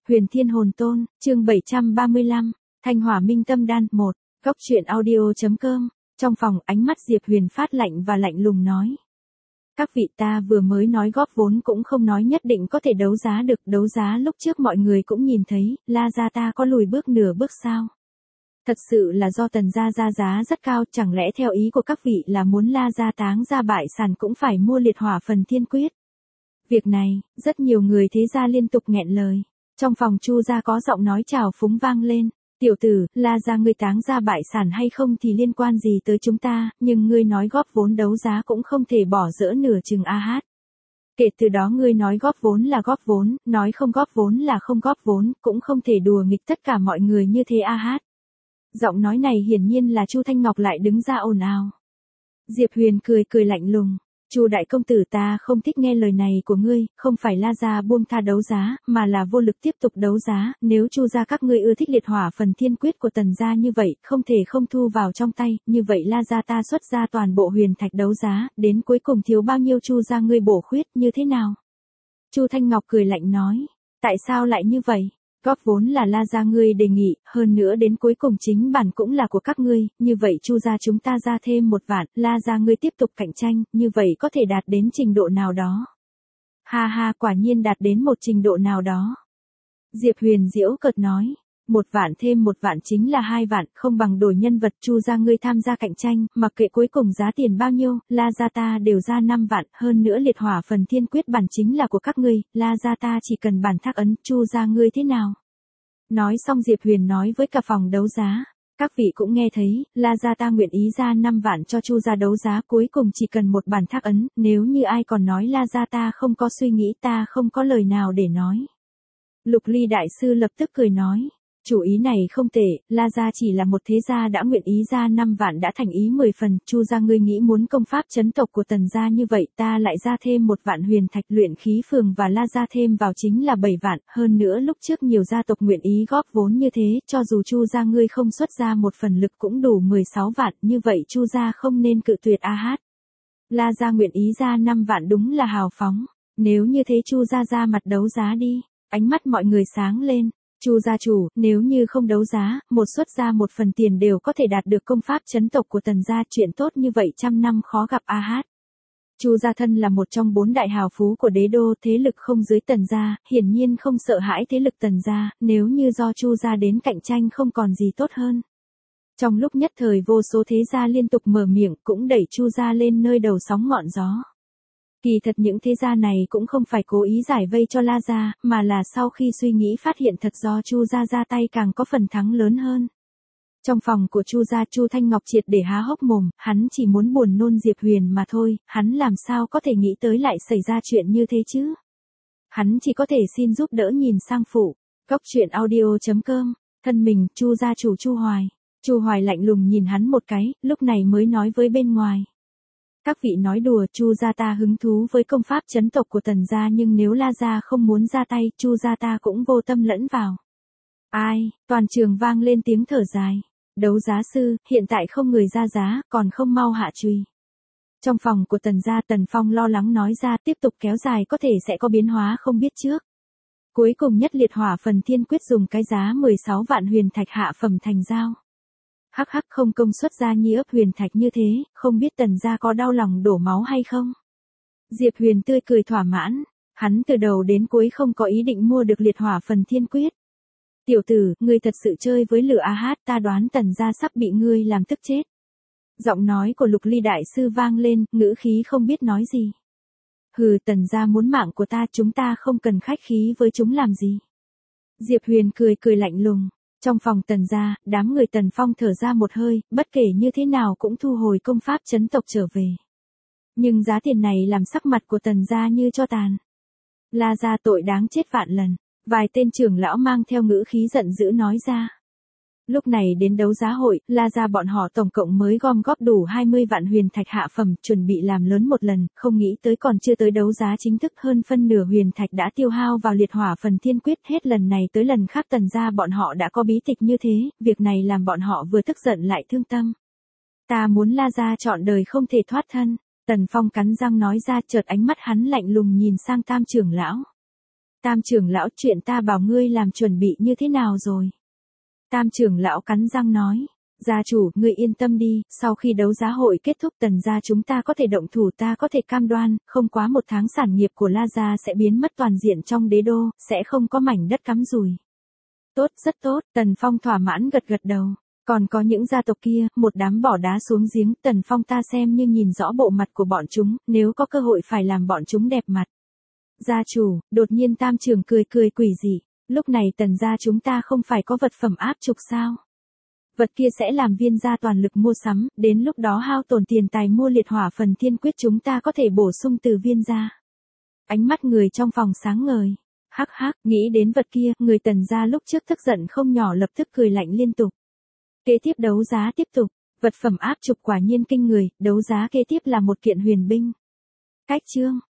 Huyền Thiên Hồn Tôn, chương 735, Thanh Hỏa Minh Tâm Đan 1, Góc truyện audio.com. Trong phòng, ánh mắt Diệp Huyền phát lạnh và lạnh lùng nói. Các vị, ta vừa mới nói góp vốn cũng không nói nhất định có thể đấu giá được, đấu giá lúc trước mọi người cũng nhìn thấy, La gia ta có lùi bước nửa bước sao? Thật sự là do Tần gia ra giá rất cao, chẳng lẽ theo ý của các vị là muốn La gia táng ra bại sản cũng phải mua liệt hỏa phần thiên quyết? Việc này, rất nhiều người thế gia liên tục nghẹn lời. Trong phòng Chu gia có giọng nói trào phúng vang lên. Tiểu tử, La gia ngươi táng ra bại sản hay không thì liên quan gì tới chúng ta, nhưng ngươi nói góp vốn đấu giá cũng không thể bỏ dỡ nửa chừng a hát. Kể từ đó ngươi nói góp vốn là góp vốn, nói không góp vốn là không góp vốn, cũng không thể đùa nghịch tất cả mọi người như thế a hát. Giọng nói này hiển nhiên là Chu Thanh Ngọc lại đứng ra ồn ào. Diệp Huyền cười lạnh lùng. Chu đại công tử, ta không thích nghe lời này của ngươi, không phải La gia buông tha đấu giá, mà là vô lực tiếp tục đấu giá, nếu Chu gia các ngươi ưa thích liệt hỏa phần thiên quyết của Tần gia như vậy, không thể không thu vào trong tay, như vậy La gia ta xuất ra toàn bộ huyền thạch đấu giá, đến cuối cùng thiếu bao nhiêu Chu gia ngươi bổ khuyết, như thế nào? Chu Thanh Ngọc cười lạnh nói, tại sao lại như vậy? Góp vốn là La gia ngươi đề nghị, hơn nữa đến cuối cùng chính bản cũng là của các ngươi, như vậy Chu gia chúng ta ra thêm 1 vạn, La gia ngươi tiếp tục cạnh tranh, như vậy có thể đạt đến trình độ nào đó. Ha ha, quả nhiên đạt đến một trình độ nào đó. Diệp Huyền giễu cợt nói, 1 vạn thêm 1 vạn chính là 2 vạn, không bằng đổi nhân vật. Chu gia ngươi tham gia cạnh tranh, mặc kệ cuối cùng giá tiền bao nhiêu, La gia ta đều ra 5 vạn, hơn nữa liệt hỏa phần thiên quyết bản chính là của các ngươi, La gia ta chỉ cần bản thác ấn, Chu gia ngươi thế nào? Nói xong Diệp Huyền nói với cả phòng đấu giá, các vị cũng nghe thấy, La gia ta nguyện ý ra 5 vạn cho Chu gia đấu giá, cuối cùng chỉ cần một bản thác ấn, nếu như ai còn nói La gia ta không có suy nghĩ, ta không có lời nào để nói. Lục Ly đại sư lập tức cười nói, chủ ý này không tệ, La gia chỉ là một thế gia đã nguyện ý ra 5 vạn đã thành ý 10 phần, Chu gia ngươi nghĩ muốn công pháp chấn tộc của Tần gia như vậy, ta lại ra thêm 1 vạn huyền thạch, luyện khí phường và La gia thêm vào chính là 7 vạn, hơn nữa lúc trước nhiều gia tộc nguyện ý góp vốn như thế, cho dù Chu gia ngươi không xuất ra một phần lực cũng đủ 16 vạn, như vậy Chu gia không nên cự tuyệt a hát. La gia nguyện ý ra 5 vạn đúng là hào phóng, nếu như thế Chu gia ra mặt đấu giá đi. Ánh mắt mọi người sáng lên. Chu gia chủ, nếu như không đấu giá, một xuất ra 1 phần tiền đều có thể đạt được công pháp chấn tộc của Tần gia, chuyện tốt như vậy trăm năm khó gặp a hát. Chu gia thân là một trong 4 đại hào phú của đế đô, thế lực không dưới Tần gia, hiển nhiên không sợ hãi thế lực Tần gia, nếu như do Chu gia đến cạnh tranh không còn gì tốt hơn. Trong lúc nhất thời vô số thế gia liên tục mở miệng cũng đẩy Chu gia lên nơi đầu sóng ngọn gió. Kỳ thật những thế gia này cũng không phải cố ý giải vây cho La gia, mà là sau khi suy nghĩ phát hiện thật do Chu gia ra tay càng có phần thắng lớn hơn. Trong phòng của Chu gia, Chu Thanh Ngọc triệt để há hốc mồm, hắn chỉ muốn buồn nôn Diệp Huyền mà thôi, hắn làm sao có thể nghĩ tới lại xảy ra chuyện như thế chứ? Hắn chỉ có thể xin giúp đỡ nhìn sang phụ. Góc truyện audio.com, thân mình, Chu gia chủ Chu Hoài. Chu Hoài lạnh lùng nhìn hắn một cái, lúc này mới nói với bên ngoài. Các vị nói đùa, Chu gia ta hứng thú với công pháp chấn tộc của Tần gia, nhưng nếu La gia không muốn ra tay, Chu gia ta cũng vô tâm lẫn vào. Ai? Toàn trường vang lên tiếng thở dài. Đấu giá sư, hiện tại không người ra giá, còn không mau hạ chùy. Trong phòng của Tần gia, Tần Phong lo lắng nói ra, tiếp tục kéo dài có thể sẽ có biến hóa không biết trước. Cuối cùng nhất liệt hỏa phần thiên quyết dùng cái giá 16 vạn huyền thạch hạ phẩm thành giao. Hắc hắc, không công xuất ra nhi ấp huyền thạch như thế, không biết Tần gia có đau lòng đổ máu hay không? Diệp Huyền tươi cười thỏa mãn, hắn từ đầu đến cuối không có ý định mua được liệt hỏa phần thiên quyết. Tiểu tử, ngươi thật sự chơi với lửa a hát, ta đoán Tần gia sắp bị ngươi làm tức chết. Giọng nói của Lục Ly đại sư vang lên, ngữ khí không biết nói gì. Hừ, Tần gia muốn mạng của ta, chúng ta không cần khách khí với chúng làm gì. Diệp Huyền cười lạnh lùng. Trong phòng Tần gia, đám người Tần Phong thở ra một hơi, bất kể như thế nào cũng thu hồi công pháp chấn tộc trở về. Nhưng giá tiền này làm sắc mặt của Tần gia như cho tàn. La gia tội đáng chết vạn lần, vài tên trưởng lão mang theo ngữ khí giận dữ nói ra. Lúc này đến đấu giá hội, La gia bọn họ tổng cộng mới gom góp đủ 20 vạn huyền thạch hạ phẩm, chuẩn bị làm lớn một lần, không nghĩ tới còn chưa tới đấu giá chính thức, hơn phân nửa huyền thạch đã tiêu hao vào liệt hỏa phần thiên quyết, hết lần này tới lần khác Tần gia bọn họ đã có bí tịch như thế, việc này làm bọn họ vừa tức giận lại thương tâm. Ta muốn La gia trọn đời không thể thoát thân. Tần Phong cắn răng nói ra, chợt ánh mắt hắn lạnh lùng nhìn sang Tam trưởng lão. Tam trưởng lão, chuyện ta bảo ngươi làm chuẩn bị như thế nào rồi? Tam trưởng lão cắn răng nói. Gia chủ, ngươi yên tâm đi, sau khi đấu giá hội kết thúc Tần gia chúng ta có thể động thủ, ta có thể cam đoan, không quá 1 tháng sản nghiệp của La gia sẽ biến mất toàn diện trong đế đô, sẽ không có mảnh đất cắm rùi. Tốt, rất tốt, Tần Phong thỏa mãn gật gật đầu. Còn có những gia tộc kia, một đám bỏ đá xuống giếng, Tần Phong ta xem như nhìn rõ bộ mặt của bọn chúng, nếu có cơ hội phải làm bọn chúng đẹp mặt. Gia chủ, đột nhiên Tam trưởng cười quỷ dị, lúc này Tần gia chúng ta không phải có vật phẩm áp trục sao? Vật kia sẽ làm Viên gia toàn lực mua sắm, đến lúc đó hao tổn tiền tài mua liệt hỏa phần thiên quyết chúng ta có thể bổ sung từ Viên gia. Ánh mắt người trong phòng sáng ngời. Hắc hắc, nghĩ đến vật kia, người Tần gia lúc trước tức giận không nhỏ lập tức cười lạnh liên tục. Kế tiếp đấu giá tiếp tục, vật phẩm áp trục quả nhiên kinh người, đấu giá kế tiếp là một kiện huyền binh. Cách chương